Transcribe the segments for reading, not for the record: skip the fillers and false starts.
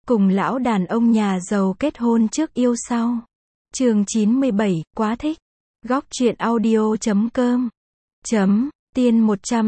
cùng lão đàn ông nhà giàu kết hôn trước yêu sau. Chương 97, quá thích. Góc truyện audio.com. Tiên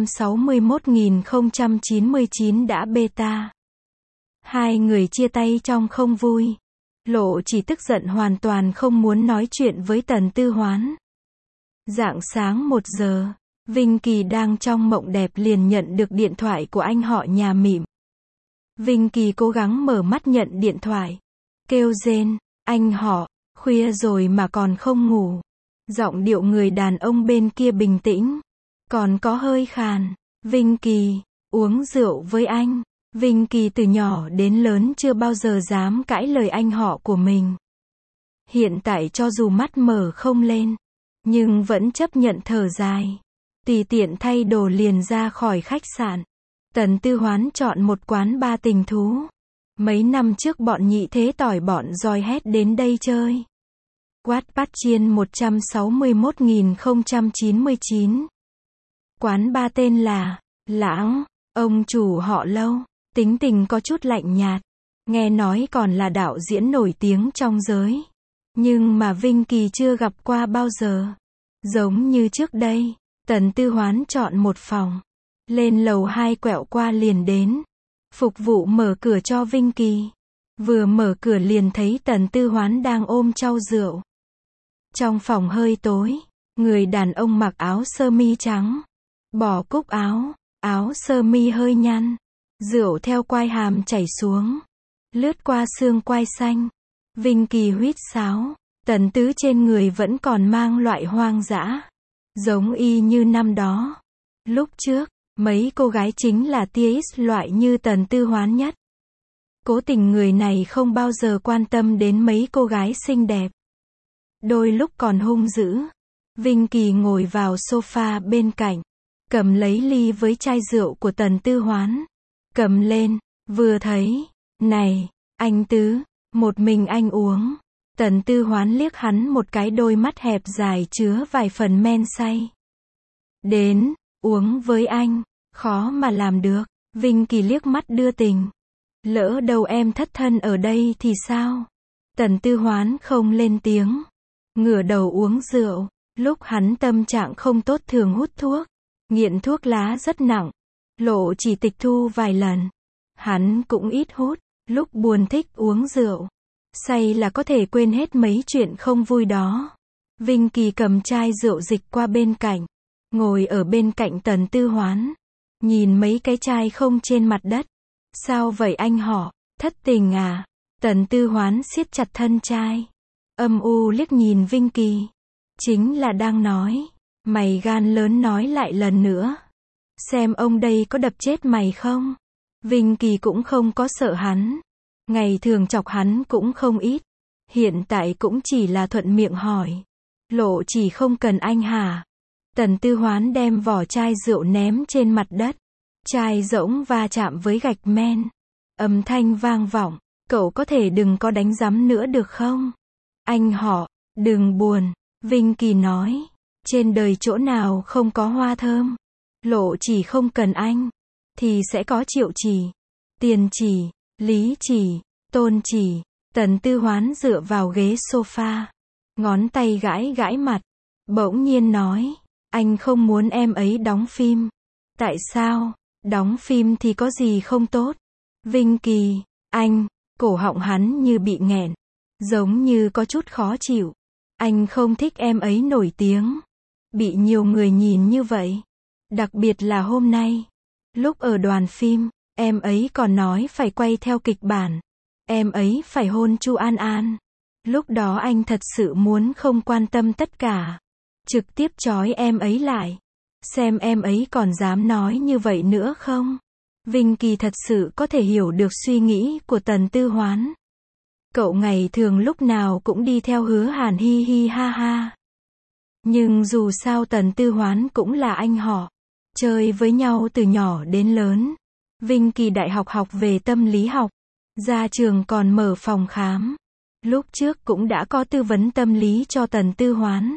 161.099 đã beta. Hai người chia tay trong không vui. Lộ chỉ tức giận hoàn toàn không muốn nói chuyện với Tần Tư Hoán. Rạng sáng 1 giờ, Vinh Kỳ đang trong mộng đẹp liền nhận được điện thoại của anh họ nhà Mịm. Vinh Kỳ cố gắng mở mắt nhận điện thoại. Kêu rên, anh họ, khuya rồi mà còn không ngủ. Giọng điệu người đàn ông bên kia bình tĩnh, còn có hơi khàn. Vinh Kỳ, uống rượu với anh. Vinh Kỳ từ nhỏ đến lớn chưa bao giờ dám cãi lời anh họ của mình. Hiện tại cho dù mắt mở không lên, nhưng vẫn chấp nhận thở dài. Tùy tiện thay đồ liền ra khỏi khách sạn. Tần Tư Hoán chọn một quán bar tình thú. Mấy năm trước bọn nhị thế tỏi bọn roi hét đến đây chơi. Wattpad chiên 161.099. Quán bar tên là Lãng. Ông chủ họ Lâu, tính tình có chút lạnh nhạt. Nghe nói còn là đạo diễn nổi tiếng trong giới. Nhưng mà Vinh Kỳ chưa gặp qua bao giờ. Giống như trước đây, Tần Tư Hoán chọn một phòng. Lên lầu 2 quẹo qua liền đến. Phục vụ mở cửa cho Vinh Kỳ. Vừa mở cửa liền thấy Tần Tư Hoán đang ôm chau rượu. Trong phòng hơi tối, người đàn ông mặc áo sơ mi trắng. Bỏ cúc áo, áo sơ mi hơi nhăn. Rượu theo quai hàm chảy xuống. Lướt qua xương quai xanh. Vinh Kỳ huýt sáo. Tần Tứ trên người vẫn còn mang loại hoang dã. Giống y như năm đó. Lúc trước, mấy cô gái chính là tia X loại như Tần Tư Hoán nhất. Cố tình người này không bao giờ quan tâm đến mấy cô gái xinh đẹp. Đôi lúc còn hung dữ. Vinh Kỳ ngồi vào sofa bên cạnh. Cầm lấy ly với chai rượu của Tần Tư Hoán. Cầm lên, vừa thấy. Này, anh Tứ, một mình anh uống. Tần Tư Hoán liếc hắn một cái, đôi mắt hẹp dài chứa vài phần men say. Đến, uống với anh, khó mà làm được. Vinh Kỳ liếc mắt đưa tình. Lỡ đâu em thất thân ở đây thì sao? Tần Tư Hoán không lên tiếng. Ngửa đầu uống rượu. Lúc hắn tâm trạng không tốt thường hút thuốc. Nghiện thuốc lá rất nặng. Lộ chỉ tịch thu vài lần. Hắn cũng ít hút. Lúc buồn thích uống rượu. Say là có thể quên hết mấy chuyện không vui đó. Vinh Kỳ cầm chai rượu dịch qua bên cạnh. Ngồi ở bên cạnh Tần Tư Hoán. Nhìn mấy cái chai không trên mặt đất. Sao vậy anh họ, thất tình à? Tần Tư Hoán siết chặt thân chai. Âm u liếc nhìn Vinh Kỳ. Chính là đang nói. Mày gan lớn nói lại lần nữa. Xem ông đây có đập chết mày không? Vinh Kỳ cũng không có sợ hắn. Ngày thường chọc hắn cũng không ít. Hiện tại cũng chỉ là thuận miệng hỏi. Lộ chỉ không cần anh hả? Tần Tư Hoán đem vỏ chai rượu ném trên mặt đất. Chai rỗng va chạm với gạch men. Âm thanh vang vọng. Cậu có thể đừng có đánh rắm nữa được không? Anh họ, đừng buồn. Vinh Kỳ nói. Trên đời chỗ nào không có hoa thơm. Lộ chỉ không cần anh. Thì sẽ có Triệu Chỉ, Tiền Chỉ, Lý Chỉ, Tôn Chỉ. Tần Tư Hoán dựa vào ghế sofa. Ngón tay gãi gãi mặt. Bỗng nhiên nói. Anh không muốn em ấy đóng phim. Tại sao? Đóng phim thì có gì không tốt? Vinh Kỳ, anh, cổ họng hắn như bị nghẹn. Giống như có chút khó chịu. Anh không thích em ấy nổi tiếng. Bị nhiều người nhìn như vậy. Đặc biệt là hôm nay. Lúc ở đoàn phim, em ấy còn nói phải quay theo kịch bản. Em ấy phải hôn Chu An An. Lúc đó anh thật sự muốn không quan tâm tất cả. Trực tiếp trói em ấy lại. Xem em ấy còn dám nói như vậy nữa không? Vinh Kỳ thật sự có thể hiểu được suy nghĩ của Tần Tư Hoán. Cậu ngày thường lúc nào cũng đi theo Hứa Hàn hi hi ha ha. Nhưng dù sao Tần Tư Hoán cũng là anh họ. Chơi với nhau từ nhỏ đến lớn. Vinh Kỳ đại học học về tâm lý học. Ra trường còn mở phòng khám. Lúc trước cũng đã có tư vấn tâm lý cho Tần Tư Hoán.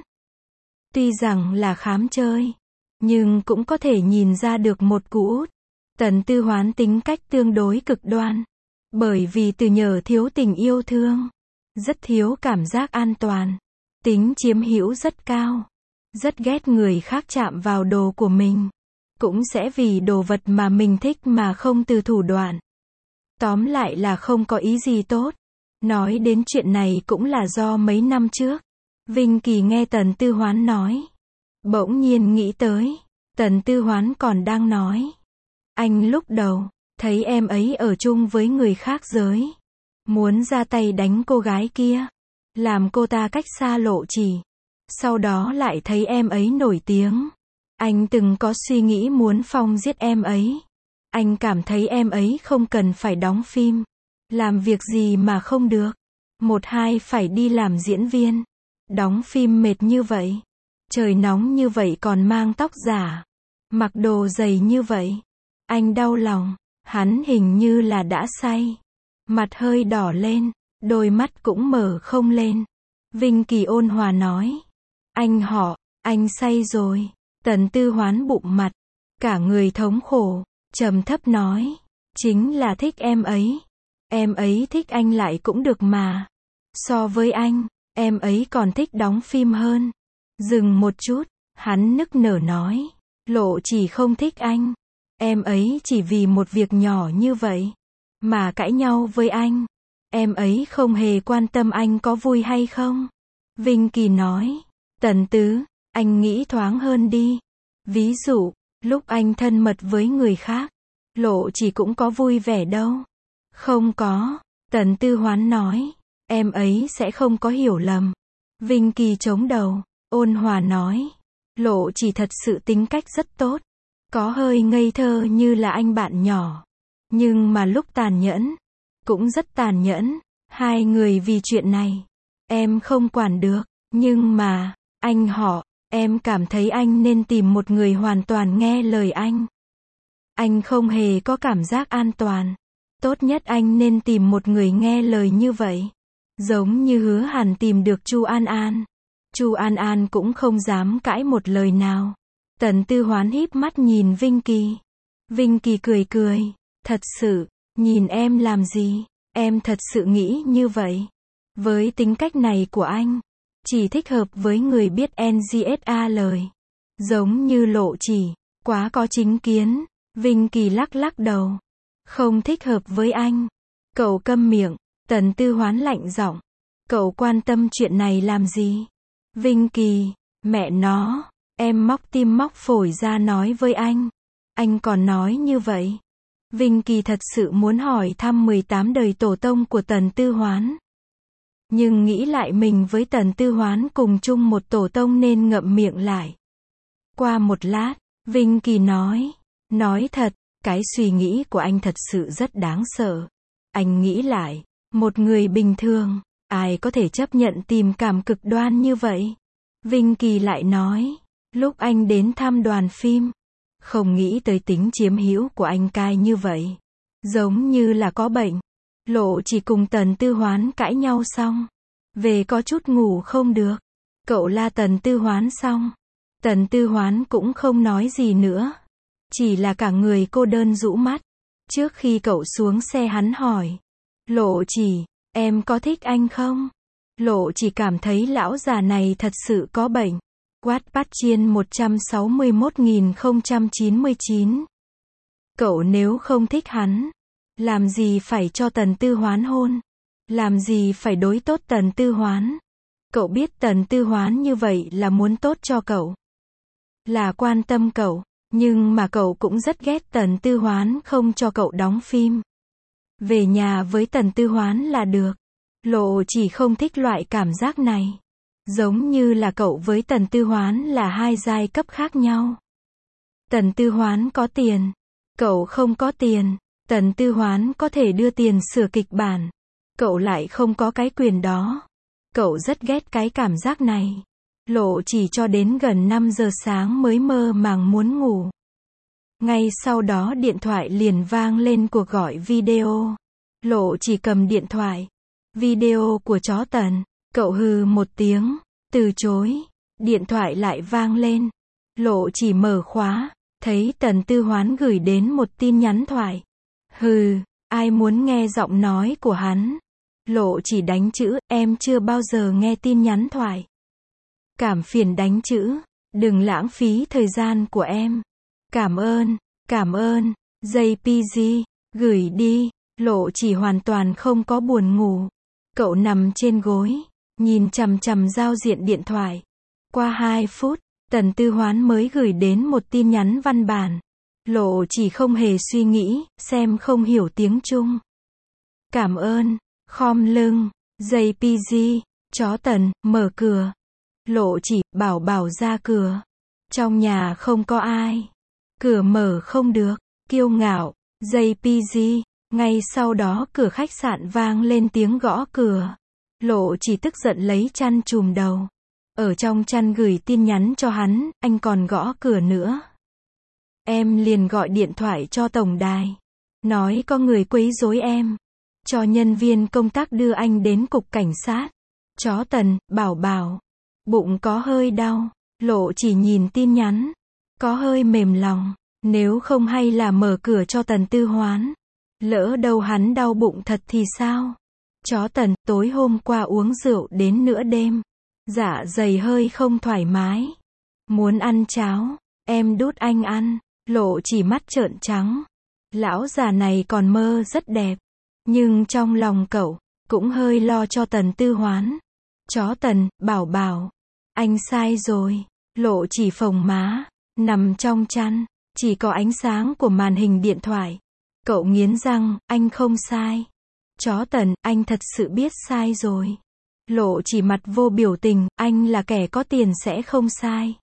Tuy rằng là khám chơi. Nhưng cũng có thể nhìn ra được một cú út. Tần Tư Hoán tính cách tương đối cực đoan. Bởi vì từ nhỏ thiếu tình yêu thương, rất thiếu cảm giác an toàn, tính chiếm hữu rất cao, rất ghét người khác chạm vào đồ của mình, cũng sẽ vì đồ vật mà mình thích mà không từ thủ đoạn. Tóm lại là không có ý gì tốt. Nói đến chuyện này cũng là do mấy năm trước, Vinh Kỳ nghe Tần Tư Hoán nói. Bỗng nhiên nghĩ tới, Tần Tư Hoán còn đang nói. Anh lúc đầu, thấy em ấy ở chung với người khác giới. Muốn ra tay đánh cô gái kia, làm cô ta cách xa Lộ Chỉ. Sau đó lại thấy em ấy nổi tiếng. Anh từng có suy nghĩ muốn phong giết em ấy. Anh cảm thấy em ấy không cần phải đóng phim. Làm việc gì mà không được. Một hai phải đi làm diễn viên. Đóng phim mệt như vậy. Trời nóng như vậy còn mang tóc giả. Mặc đồ dày như vậy. Anh đau lòng. Hắn hình như là đã say. Mặt hơi đỏ lên. Đôi mắt cũng mở không lên. Vinh Kỳ ôn hòa nói. Anh say rồi. Tần Tư Hoán bụng mặt. Cả người thống khổ. Trầm thấp nói. Chính là thích em ấy. Em ấy thích anh lại cũng được mà. So với anh, em ấy còn thích đóng phim hơn. Dừng một chút, hắn nức nở nói. Lộ Chỉ không thích anh. Em ấy chỉ vì một việc nhỏ như vậy mà cãi nhau với anh. Em ấy không hề quan tâm anh có vui hay không. Vinh Kỳ nói. Tần Tứ, anh nghĩ thoáng hơn đi. Ví dụ, lúc anh thân mật với người khác, Lộ Chỉ cũng có vui vẻ đâu. Không có, Tần Tư Hoán nói. Em ấy sẽ không có hiểu lầm. Vinh Kỳ chống đầu, ôn hòa nói. Lộ Chỉ thật sự tính cách rất tốt. Có hơi ngây thơ như là anh bạn nhỏ. Nhưng mà lúc tàn nhẫn, cũng rất tàn nhẫn. Hai người vì chuyện này, em không quản được. Nhưng mà, em cảm thấy anh nên tìm một người hoàn toàn nghe lời anh. Anh không hề có cảm giác an toàn. Tốt nhất anh nên tìm một người nghe lời như vậy. Giống như Hứa Hàn tìm được Chu An An. Chu An An cũng không dám cãi một lời nào. Tần Tư Hoán híp mắt nhìn Vinh Kỳ. Vinh Kỳ cười cười. Thật sự, nhìn em làm gì? Em thật sự nghĩ như vậy. Với tính cách này của anh, chỉ thích hợp với người biết NGSA lời. Giống như Lộ Chỉ, quá có chính kiến. Vinh Kỳ lắc lắc đầu. Không thích hợp với anh. Cậu câm miệng. Tần Tư Hoán lạnh giọng. Cậu quan tâm chuyện này làm gì? Vinh Kỳ, mẹ nó, em móc tim móc phổi ra nói với anh. Anh còn nói như vậy. Vinh Kỳ thật sự muốn hỏi thăm 18 đời tổ tông của Tần Tư Hoán. Nhưng nghĩ lại mình với Tần Tư Hoán cùng chung một tổ tông nên ngậm miệng lại. Qua một lát, Vinh Kỳ nói thật, cái suy nghĩ của anh thật sự rất đáng sợ. Anh nghĩ lại, một người bình thường, ai có thể chấp nhận tình cảm cực đoan như vậy? Vinh Kỳ lại nói, lúc anh đến thăm đoàn phim, không nghĩ tới tính chiếm hữu của anh cay như vậy. Giống như là có bệnh. Lộ Chỉ cùng Tần Tư Hoán cãi nhau xong. Về có chút ngủ không được. Cậu la Tần Tư Hoán xong. Tần Tư Hoán cũng không nói gì nữa. Chỉ là cả người cô đơn rũ mắt. Trước khi cậu xuống xe hắn hỏi. Lộ Chỉ, em có thích anh không? Lộ Chỉ cảm thấy lão già này thật sự có bệnh. Wattpad Chiên 161.099. Cậu nếu không thích hắn, làm gì phải cho Tần Tư Hoán hôn? Làm gì phải đối tốt Tần Tư Hoán? Cậu biết Tần Tư Hoán như vậy là muốn tốt cho cậu. Là quan tâm cậu. Nhưng mà cậu cũng rất ghét Tần Tư Hoán không cho cậu đóng phim. Về nhà với Tần Tư Hoán là được. Lộ Chỉ không thích loại cảm giác này. Giống như là cậu với Tần Tư Hoán là hai giai cấp khác nhau. Tần Tư Hoán có tiền. Cậu không có tiền. Tần Tư Hoán có thể đưa tiền sửa kịch bản. Cậu lại không có cái quyền đó. Cậu rất ghét cái cảm giác này. Lộ Chỉ cho đến gần 5 giờ sáng mới mơ màng muốn ngủ. Ngay sau đó điện thoại liền vang lên cuộc gọi video. Lộ Chỉ cầm điện thoại. Video của chó Tần. Cậu hừ một tiếng, từ chối. Điện thoại lại vang lên. Lộ Chỉ mở khóa, thấy Tần Tư Hoán gửi đến một tin nhắn thoại. Hừ, Ai muốn nghe giọng nói của hắn? Lộ chỉ đánh chữ, em chưa bao giờ nghe tin nhắn thoại. Cảm phiền đánh chữ, đừng lãng phí thời gian của em. Cảm ơn, JPG, gửi đi. Lộ chỉ hoàn toàn không có buồn ngủ. Cậu nằm trên gối, nhìn chằm chằm giao diện điện thoại. Qua 2 phút, Tần Tư Hoán mới gửi đến một tin nhắn văn bản. Lộ chỉ không hề suy nghĩ, xem không hiểu tiếng Trung. Cảm ơn, khom lưng, JPG, chó Tần, mở cửa. Lộ chỉ, bảo bảo ra cửa. Trong nhà không có ai. Cửa mở không được, kiêu ngạo, JPG. Ngay sau đó cửa khách sạn vang lên tiếng gõ cửa. Lộ chỉ tức giận lấy chăn trùm đầu. Ở trong chăn gửi tin nhắn cho hắn, anh còn gõ cửa nữa. Em liền gọi điện thoại cho tổng đài. Nói có người quấy rối em. Cho nhân viên công tác đưa anh đến cục cảnh sát. Chó Tần, bảo bảo. Bụng có hơi đau. Lộ chỉ nhìn tin nhắn. Có hơi mềm lòng. Nếu không hay là mở cửa cho Tần Tư Hoán. Lỡ đâu hắn đau bụng thật thì sao? Chó Tần, tối hôm qua uống rượu đến nửa đêm. Dạ dày hơi không thoải mái. Muốn ăn cháo. Em đút anh ăn. Lộ chỉ mắt trợn trắng. Lão già này còn mơ rất đẹp. Nhưng trong lòng cậu, cũng hơi lo cho Tần Tư Hoán. Chó Tần, bảo bảo. Anh sai rồi. Lộ chỉ phồng má. Nằm trong chăn. Chỉ có ánh sáng của màn hình điện thoại. Cậu nghiến răng, anh không sai. Chó Tần, anh thật sự biết sai rồi. Lộ chỉ mặt vô biểu tình, anh là kẻ có tiền sẽ không sai.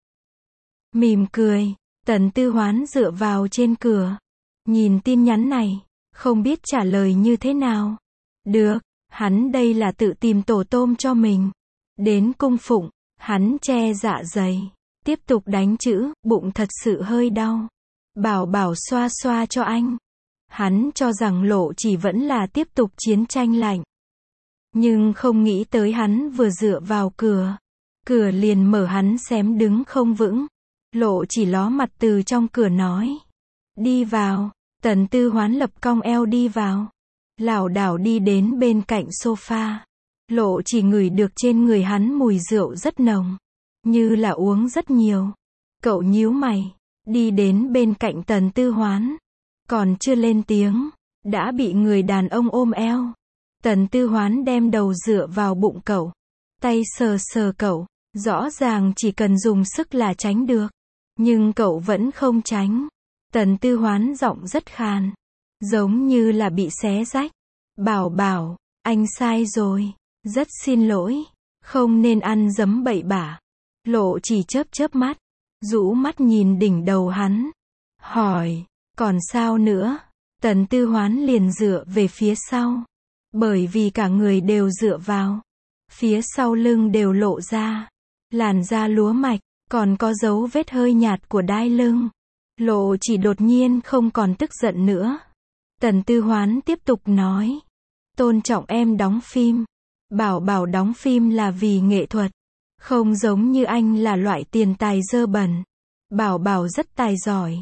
Mỉm cười, Tần Tư Hoán dựa vào trên cửa. Nhìn tin nhắn này, không biết trả lời như thế nào. Được, hắn đây là tự tìm tổ tôm cho mình. Đến cung phụng, hắn che dạ dày. Tiếp tục đánh chữ, bụng thật sự hơi đau. Bảo bảo xoa xoa cho anh. Hắn cho rằng Lộ chỉ vẫn là tiếp tục chiến tranh lạnh. Nhưng không nghĩ tới hắn vừa dựa vào cửa. Cửa liền mở hắn xém đứng không vững. Lộ chỉ ló mặt từ trong cửa nói. Đi vào. Tần Tư Hoán lập cong eo đi vào. Lảo đảo đi đến bên cạnh sofa. Lộ chỉ ngửi được trên người hắn mùi rượu rất nồng. Như là uống rất nhiều. Cậu nhíu mày. Đi đến bên cạnh Tần Tư Hoán. Còn chưa lên tiếng. Đã bị người đàn ông ôm eo. Tần Tư Hoán đem đầu dựa vào bụng cậu. Tay sờ sờ cậu. Rõ ràng chỉ cần dùng sức là tránh được. Nhưng cậu vẫn không tránh. Tần Tư Hoán giọng rất khàn. Giống như là bị xé rách. Bảo bảo, anh sai rồi. Rất xin lỗi. Không nên ăn dấm bậy bạ. Lộ chỉ chớp chớp mắt. Rũ mắt nhìn đỉnh đầu hắn. Hỏi, còn sao nữa? Tần Tư Hoán liền dựa về phía sau. Bởi vì cả người đều dựa vào. Phía sau lưng đều lộ ra. Làn da lúa mạch, còn có dấu vết hơi nhạt của đai lưng. Lộ chỉ đột nhiên không còn tức giận nữa. Tần Tư Hoán tiếp tục nói. Tôn trọng em đóng phim. Bảo bảo đóng phim là vì nghệ thuật. Không giống như anh là loại tiền tài dơ bẩn. Bảo bảo rất tài giỏi.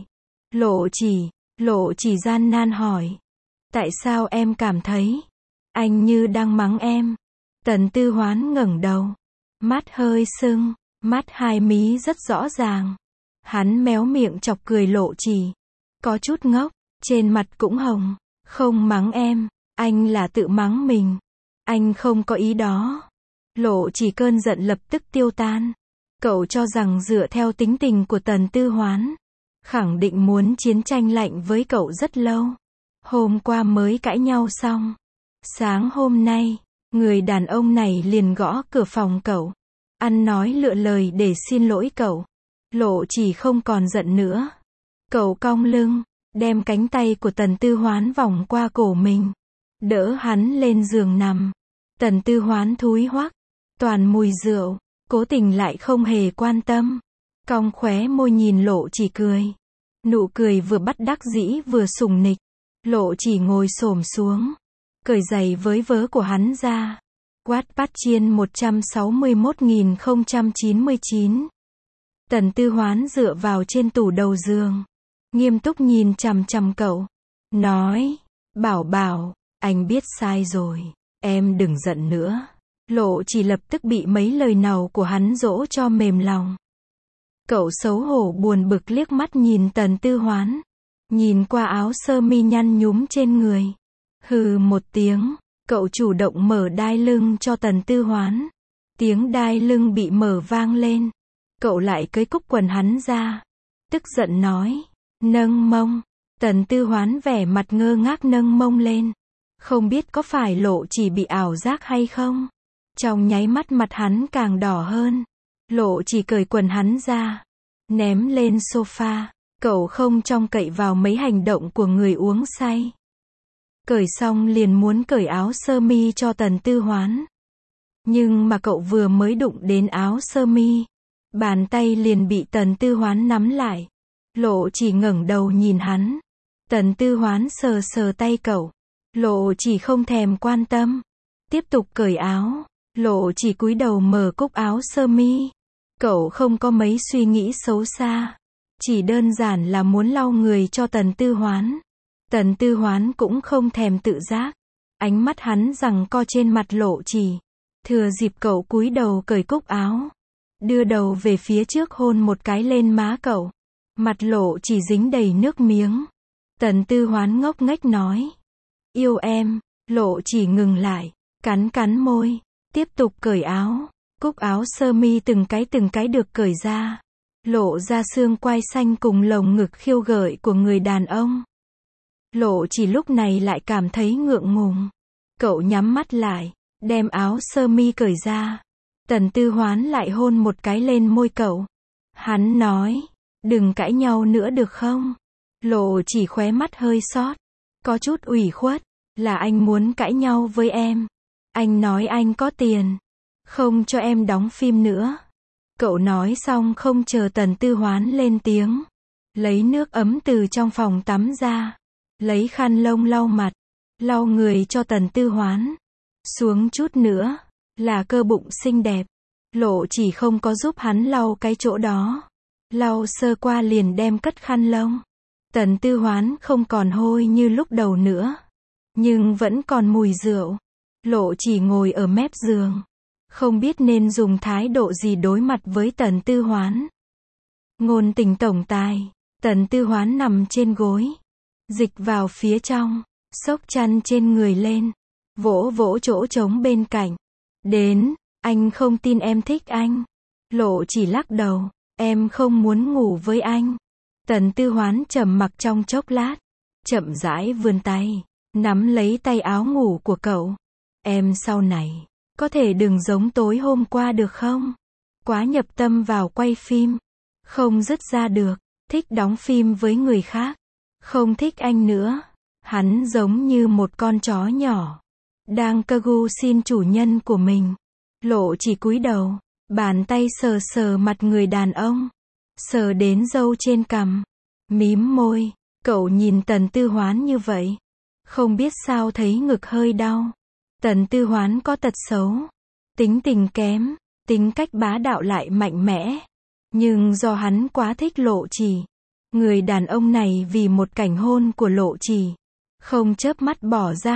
Lộ chỉ gian nan hỏi. Tại sao em cảm thấy anh như đang mắng em? Tần Tư Hoán ngẩng đầu. Mắt hơi sưng. Mắt hai mí rất rõ ràng. Hắn méo miệng chọc cười Lộ chỉ. Có chút ngốc. Trên mặt cũng hồng. Không mắng em. Anh là tự mắng mình. Anh không có ý đó. Lộ chỉ cơn giận lập tức tiêu tan. Cậu cho rằng dựa theo tính tình của Tần Tư Hoán, khẳng định muốn chiến tranh lạnh với cậu rất lâu. Hôm qua mới cãi nhau xong. Sáng hôm nay, người đàn ông này liền gõ cửa phòng cậu. Ăn nói lựa lời để xin lỗi cậu. Lộ chỉ không còn giận nữa. Cậu cong lưng, đem cánh tay của Tần Tư Hoán vòng qua cổ mình. Đỡ hắn lên giường nằm. Tần Tư Hoán thúi hoắc. Toàn mùi rượu. Cố tình lại không hề quan tâm. Cong khóe môi nhìn Lộ chỉ cười. Nụ cười vừa bất đắc dĩ vừa sủng nịch. Lộ chỉ ngồi xổm xuống. Cởi giày với vớ của hắn ra. Wattpad chiên 161.099. Tần Tư Hoán dựa vào trên tủ đầu giường. Nghiêm túc nhìn chằm chằm cậu. Nói. Bảo bảo, anh biết sai rồi, em đừng giận nữa. Lộ chỉ lập tức bị mấy lời nào của hắn dỗ cho mềm lòng. Cậu xấu hổ buồn bực liếc mắt nhìn Tần Tư Hoán. Nhìn qua áo sơ mi nhăn nhúm trên người. Hừ một tiếng, cậu chủ động mở đai lưng cho Tần Tư Hoán. Tiếng đai lưng bị mở vang lên. Cậu lại cởi cúc quần hắn ra. Tức giận nói, nâng mông. Tần Tư Hoán vẻ mặt ngơ ngác nâng mông lên. Không biết có phải Lộ chỉ bị ảo giác hay không? Trong nháy mắt mặt hắn càng đỏ hơn. Lộ chỉ cởi quần hắn ra, ném lên sofa. Cậu không trông cậy vào mấy hành động của người uống say. Cởi xong liền muốn cởi áo sơ mi cho Tần Tư Hoán. Nhưng mà cậu vừa mới đụng đến áo sơ mi, bàn tay liền bị Tần Tư Hoán nắm lại. Lộ chỉ ngẩng đầu nhìn hắn. Tần Tư Hoán sờ sờ tay cậu. Lộ chỉ không thèm quan tâm. Tiếp tục cởi áo. Lộ chỉ cúi đầu mở cúc áo sơ mi. Cậu không có mấy suy nghĩ xấu xa. Chỉ đơn giản là muốn lau người cho Tần Tư Hoán. Tần Tư Hoán cũng không thèm tự giác. Ánh mắt hắn giằng co trên mặt Lộ chỉ. Thừa dịp cậu cúi đầu cởi cúc áo. Đưa đầu về phía trước hôn một cái lên má cậu. Mặt Lộ chỉ dính đầy nước miếng. Tần Tư Hoán ngốc nghếch nói. Yêu em. Lộ chỉ ngừng lại. Cắn cắn môi. Tiếp tục cởi áo. Cúc áo sơ mi từng cái được cởi ra. Lộ ra xương quai xanh cùng lồng ngực khiêu gợi của người đàn ông. Lộ chỉ lúc này lại cảm thấy ngượng ngùng. Cậu nhắm mắt lại, đem áo sơ mi cởi ra. Tần Tư Hoán lại hôn một cái lên môi cậu. Hắn nói, đừng cãi nhau nữa được không? Lộ chỉ khóe mắt hơi xót, có chút ủy khuất, là anh muốn cãi nhau với em. Anh nói anh có tiền, không cho em đóng phim nữa. Cậu nói xong không chờ Tần Tư Hoán lên tiếng. Lấy nước ấm từ trong phòng tắm ra. Lấy khăn lông lau mặt, lau người cho Tần Tư Hoán. Xuống chút nữa, là cơ bụng xinh đẹp. Lộ chỉ không có giúp hắn lau cái chỗ đó. Lau sơ qua liền đem cất khăn lông. Tần Tư Hoán không còn hôi như lúc đầu nữa. Nhưng vẫn còn mùi rượu. Lộ chỉ ngồi ở mép giường. Không biết nên dùng thái độ gì đối mặt với Tần Tư Hoán. Ngôn tình tổng tài. Tần Tư Hoán nằm trên gối. Dịch vào phía trong. Xốc chăn trên người lên. Vỗ vỗ chỗ trống bên cạnh. Đến, anh không tin em thích anh. Lộ chỉ lắc đầu. Em không muốn ngủ với anh. Tần Tư Hoán trầm mặc trong chốc lát. Chậm rãi vươn tay. Nắm lấy tay áo ngủ của cậu. Em sau này, có thể đừng giống tối hôm qua được không? Quá nhập tâm vào quay phim. Không dứt ra được. Thích đóng phim với người khác. Không thích anh nữa. Hắn giống như một con chó nhỏ. Đang cơ gu xin chủ nhân của mình. Lộ chỉ cúi đầu. Bàn tay sờ sờ mặt người đàn ông. Sờ đến râu trên cằm. Mím môi. Cậu nhìn Tần Tư Hoán như vậy. Không biết sao thấy ngực hơi đau. Tần Tư Hoán có tật xấu. Tính tình kém. Tính cách bá đạo lại mạnh mẽ. Nhưng do hắn quá thích Lộ chỉ. Người đàn ông này vì một cảnh hôn của Lộ chỉ. Không chớp mắt bỏ ra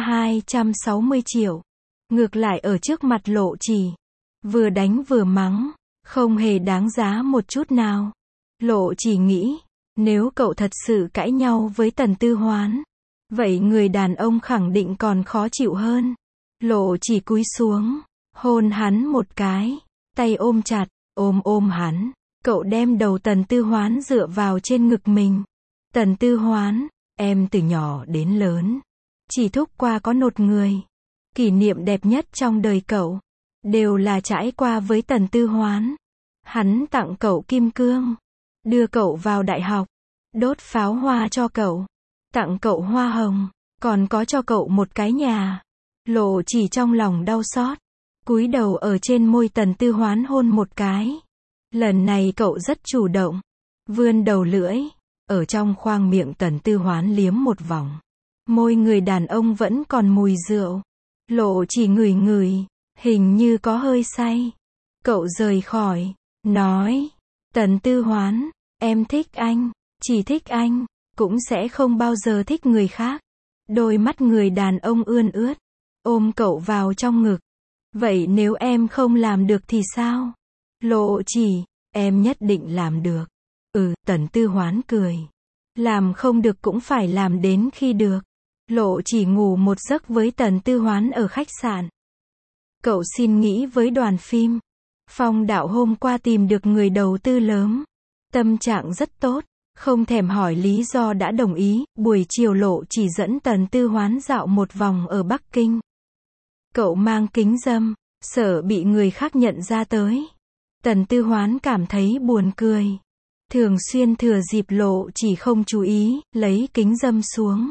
260 triệu. Ngược lại ở trước mặt Lộ chỉ. Vừa đánh vừa mắng. Không hề đáng giá một chút nào. Lộ chỉ nghĩ. Nếu cậu thật sự cãi nhau với Tần Tư Hoán. Vậy người đàn ông khẳng định còn khó chịu hơn. Lộ chỉ cúi xuống. Hôn hắn một cái. Tay ôm chặt. Ôm hắn. Cậu đem đầu Tần Tư Hoán dựa vào trên ngực mình. Tần Tư Hoán. Em từ nhỏ đến lớn. Chỉ thúc qua có một người. Kỷ niệm đẹp nhất trong đời cậu. Đều là trải qua với Tần Tư Hoán. Hắn tặng cậu kim cương. Đưa cậu vào đại học. Đốt pháo hoa cho cậu. Tặng cậu hoa hồng. Còn có cho cậu một cái nhà. Lộ chỉ trong lòng đau xót. Cúi đầu ở trên môi Tần Tư Hoán hôn một cái. Lần này cậu rất chủ động. Vươn đầu lưỡi. Ở trong khoang miệng Tần Tư Hoán liếm một vòng. Môi người đàn ông vẫn còn mùi rượu. Lộ chỉ ngửi ngửi. Hình như có hơi say. Cậu rời khỏi. Nói. Tần Tư Hoán. Em thích anh. Chỉ thích anh. Cũng sẽ không bao giờ thích người khác. Đôi mắt người đàn ông ươn ướt, ôm cậu vào trong ngực. Vậy nếu em không làm được thì sao? Lộ Chỉ, em nhất định làm được. Tần Tư Hoán cười. Làm không được cũng phải làm đến khi được. Lộ Chỉ ngủ một giấc với Tần Tư Hoán ở khách sạn. Cậu xin nghỉ với đoàn phim. Phong đạo hôm qua tìm được người đầu tư lớn. Tâm trạng rất tốt. Không thèm hỏi lý do đã đồng ý. Buổi chiều Lộ Chỉ dẫn Tần Tư Hoán dạo một vòng ở Bắc Kinh. Cậu mang kính râm, sợ bị người khác nhận ra tới. Tần Tư Hoán cảm thấy buồn cười. Thường xuyên thừa dịp Lộ Chỉ không chú ý, lấy kính râm xuống.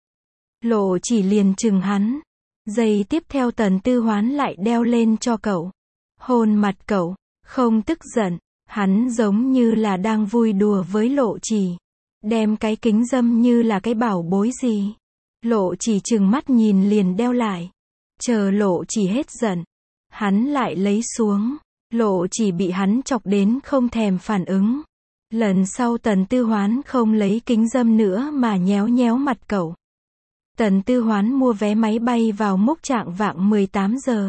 Lộ Chỉ liền chừng hắn. Giây tiếp theo Tần Tư Hoán lại đeo lên cho cậu. Hôn mặt cậu, không tức giận. Hắn giống như là đang vui đùa với Lộ Chỉ. Đem cái kính râm như là cái bảo bối gì. Lộ Chỉ chừng mắt nhìn liền đeo lại. Chờ Lộ Chỉ hết giận, hắn lại lấy xuống. Lộ Chỉ bị hắn chọc đến không thèm phản ứng. Lần sau Tần Tư Hoán không lấy kính râm nữa mà nhéo nhéo mặt cậu. Tần Tư Hoán mua vé máy bay vào mốc chạng vạng 18 giờ.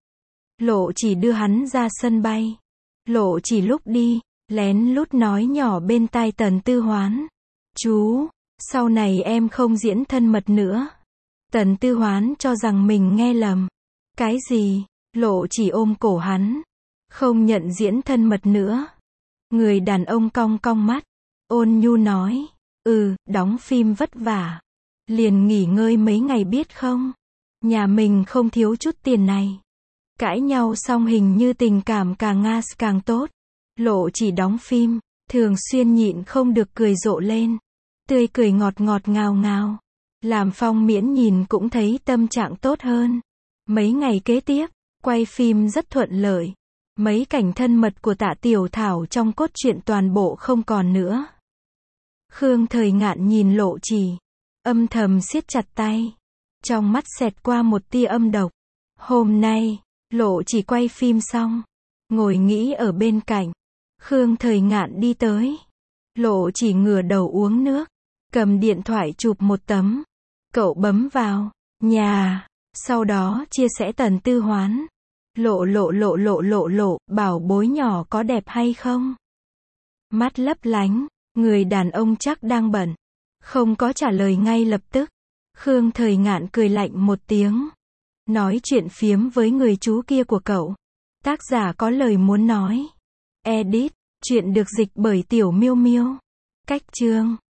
Lộ Chỉ đưa hắn ra sân bay. Lộ Chỉ lúc đi, lén lút nói nhỏ bên tai Tần Tư Hoán. Chú, sau này em không diễn thân mật nữa. Tần Tư Hoán cho rằng mình nghe lầm. Cái gì? Lộ Chỉ ôm cổ hắn. Không nhận diễn thân mật nữa. Người đàn ông cong cong mắt. Ôn nhu nói. Đóng phim vất vả. Liền nghỉ ngơi mấy ngày biết không? Nhà mình không thiếu chút tiền này. Cãi nhau xong hình như tình cảm càng càng tốt. Lộ Chỉ đóng phim, thường xuyên nhịn không được cười rộ lên. Tươi cười ngọt ngọt ngào ngào. Làm Phong Miễn nhìn cũng thấy tâm trạng tốt hơn. Mấy ngày kế tiếp, quay phim rất thuận lợi. Mấy cảnh thân mật của Tạ Tiểu Thảo trong cốt truyện toàn bộ không còn nữa. Khương Thời Ngạn nhìn Lộ Chỉ, âm thầm siết chặt tay. Trong mắt xẹt qua một tia âm độc. Hôm nay, Lộ Chỉ quay phim xong, ngồi nghĩ ở bên cạnh. Khương Thời Ngạn đi tới. Lộ Chỉ ngửa đầu uống nước, cầm điện thoại chụp một tấm. Cậu bấm vào, nhà, sau đó chia sẻ Tần Tư Hoán. Lộ, bảo bối nhỏ có đẹp hay không? Mắt lấp lánh, người đàn ông chắc đang bận. Không có trả lời ngay lập tức. Khương Thời Ngạn cười lạnh một tiếng. Nói chuyện phiếm với người chú kia của cậu. Tác giả có lời muốn nói. Edit, chuyện được dịch bởi Tiểu Miêu Miêu. Cách chương